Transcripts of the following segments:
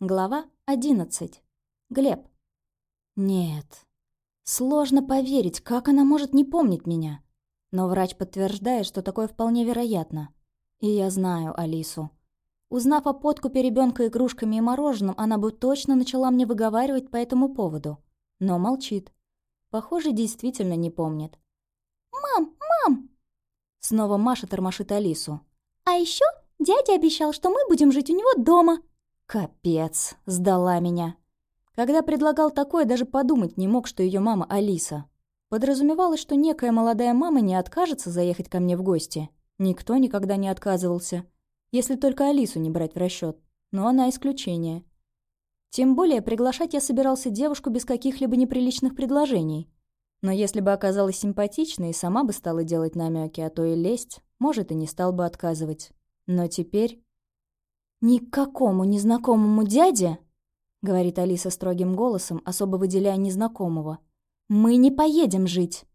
Глава 11. Глеб. Нет. Сложно поверить, как она может не помнить меня. Но врач подтверждает, что такое вполне вероятно. И я знаю Алису. Узнав о подкупе ребенка игрушками и мороженым, она бы точно начала мне выговаривать по этому поводу. Но молчит. Похоже, действительно не помнит. «Мам, мам!» Снова Маша тормошит Алису. «А еще дядя обещал, что мы будем жить у него дома». Капец, сдала меня. Когда предлагал такое, даже подумать не мог, что ее мама Алиса. Подразумевалось, что некая молодая мама не откажется заехать ко мне в гости. Никто никогда не отказывался. Если только Алису не брать в расчет. Но она исключение. Тем более приглашать я собирался девушку без каких-либо неприличных предложений. Но если бы оказалась симпатичной и сама бы стала делать намеки, а то и лезть, может, и не стал бы отказывать. Но теперь... «Ни к какому незнакомому дяде, — говорит Алиса строгим голосом, особо выделяя незнакомого, — мы не поедем жить».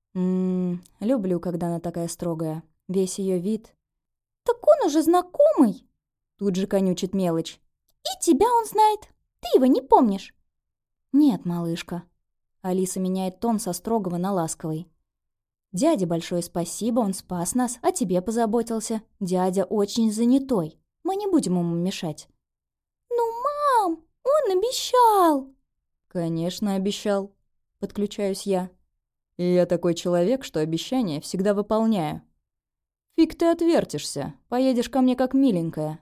Люблю, когда она такая строгая. Весь ее вид. «Так он уже знакомый!» Тут же конючит мелочь. «И тебя он знает. Ты его не помнишь?» «Нет, малышка». Алиса меняет тон со строгого на ласковый. «Дяде большое спасибо, он спас нас, о тебе позаботился. Дядя очень занятой. Мы не будем ему мешать». «Ну, мам, он обещал!» «Конечно, обещал», — подключаюсь я. «И я такой человек, что обещания всегда выполняю. Фиг ты отвертишься, поедешь ко мне как миленькая.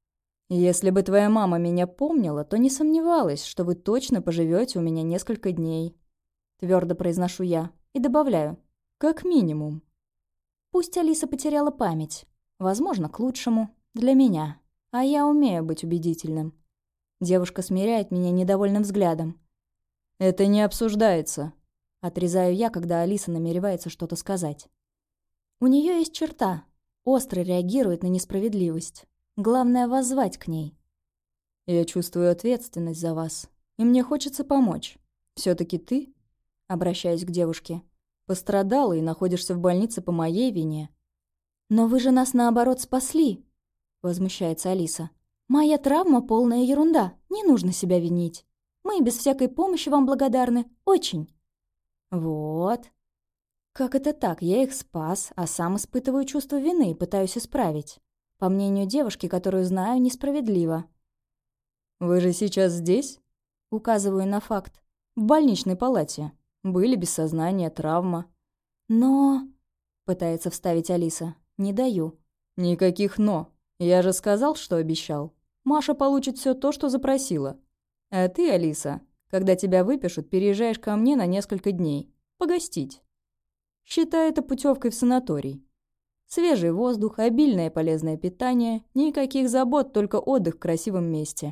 Если бы твоя мама меня помнила, то не сомневалась, что вы точно поживете у меня несколько дней». Твердо произношу я и добавляю: «как минимум». Пусть Алиса потеряла память. Возможно, к лучшему. Для меня. А я умею быть убедительным. Девушка смиряет меня недовольным взглядом. «Это не обсуждается», — отрезаю я, когда Алиса намеревается что-то сказать. У нее есть черта. Остро реагирует на несправедливость. Главное — воззвать к ней. «Я чувствую ответственность за вас, и мне хочется помочь. Все-таки ты, обращаясь к девушке, пострадала и находишься в больнице по моей вине». «Но вы же нас, наоборот, спасли», — возмущается Алиса. «Моя травма — полная ерунда. Не нужно себя винить. Мы без всякой помощи вам благодарны. Очень». «Вот. Как это так? Я их спас, а сам испытываю чувство вины и пытаюсь исправить. По мнению девушки, которую знаю, несправедливо». «Вы же сейчас здесь?» — указываю на факт. «В больничной палате. Были без сознания, травма». «Но...» — пытается вставить Алиса. «Не даю». «Никаких «но». Я же сказал, что обещал. Маша получит все то, что запросила. А ты, Алиса, когда тебя выпишут, переезжаешь ко мне на несколько дней. Погостить. Считай это путевкой в санаторий. Свежий воздух, обильное полезное питание, никаких забот, только отдых в красивом месте».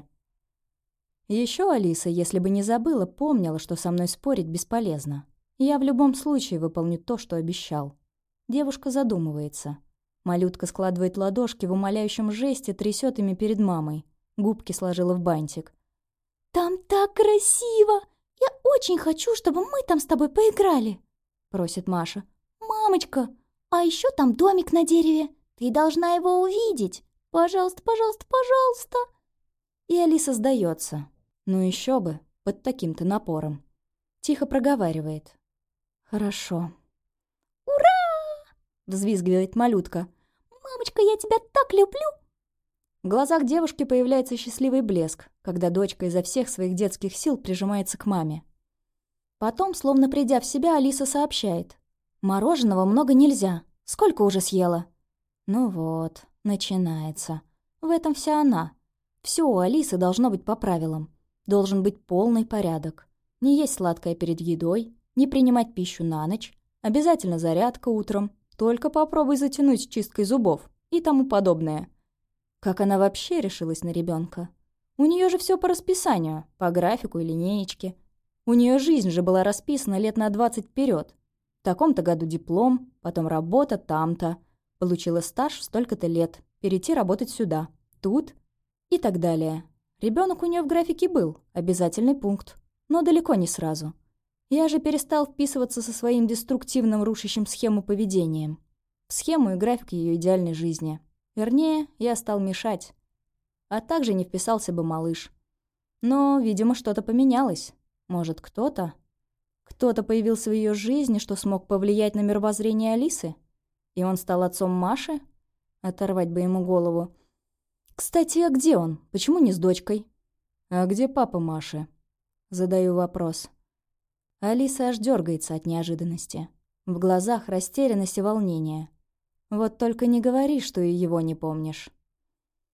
Еще Алиса, если бы не забыла, помнила, что со мной спорить бесполезно. Я в любом случае выполню то, что обещал. Девушка задумывается. Малютка складывает ладошки в умоляющем жесте, трясет ими перед мамой. Губки сложила в бантик. «Там так красиво! Я очень хочу, чтобы мы там с тобой поиграли!» Просит Маша. «Мамочка, а еще там домик на дереве. Ты должна его увидеть. Пожалуйста, пожалуйста, пожалуйста!» И Алиса сдается. Ну еще бы, под таким-то напором. Тихо проговаривает. «Хорошо». Взвизгивает малютка. «Мамочка, я тебя так люблю!» В глазах девушки появляется счастливый блеск, когда дочка изо всех своих детских сил прижимается к маме. Потом, словно придя в себя, Алиса сообщает. «Мороженого много нельзя. Сколько уже съела?» Ну вот, начинается. В этом вся она. Все у Алисы должно быть по правилам. Должен быть полный порядок. Не есть сладкое перед едой, не принимать пищу на ночь, обязательно зарядка утром, только попробуй затянуть с чисткой зубов и тому подобное. Как она вообще решилась на ребенка? У нее же все по расписанию, по графику и линеечке. У нее жизнь же была расписана лет на 20 вперед. В таком-то году диплом, потом работа там-то. Получила стаж в столько-то лет, перейти работать сюда, тут и так далее. Ребенок у нее в графике был, обязательный пункт, но далеко не сразу. Я же перестал вписываться со своим деструктивным рушащим схему поведением. В схему и график ее идеальной жизни. Вернее, я стал мешать. А также не вписался бы малыш. Но, видимо, что-то поменялось. Может, кто-то появился в ее жизни, что смог повлиять на мировоззрение Алисы? И он стал отцом Маши? Оторвать бы ему голову. Кстати, а где он? Почему не с дочкой? «А где папа Маши?» Задаю вопрос. Алиса аж дергается от неожиданности. В глазах растерянность и волнение. Вот только не говори, что и его не помнишь.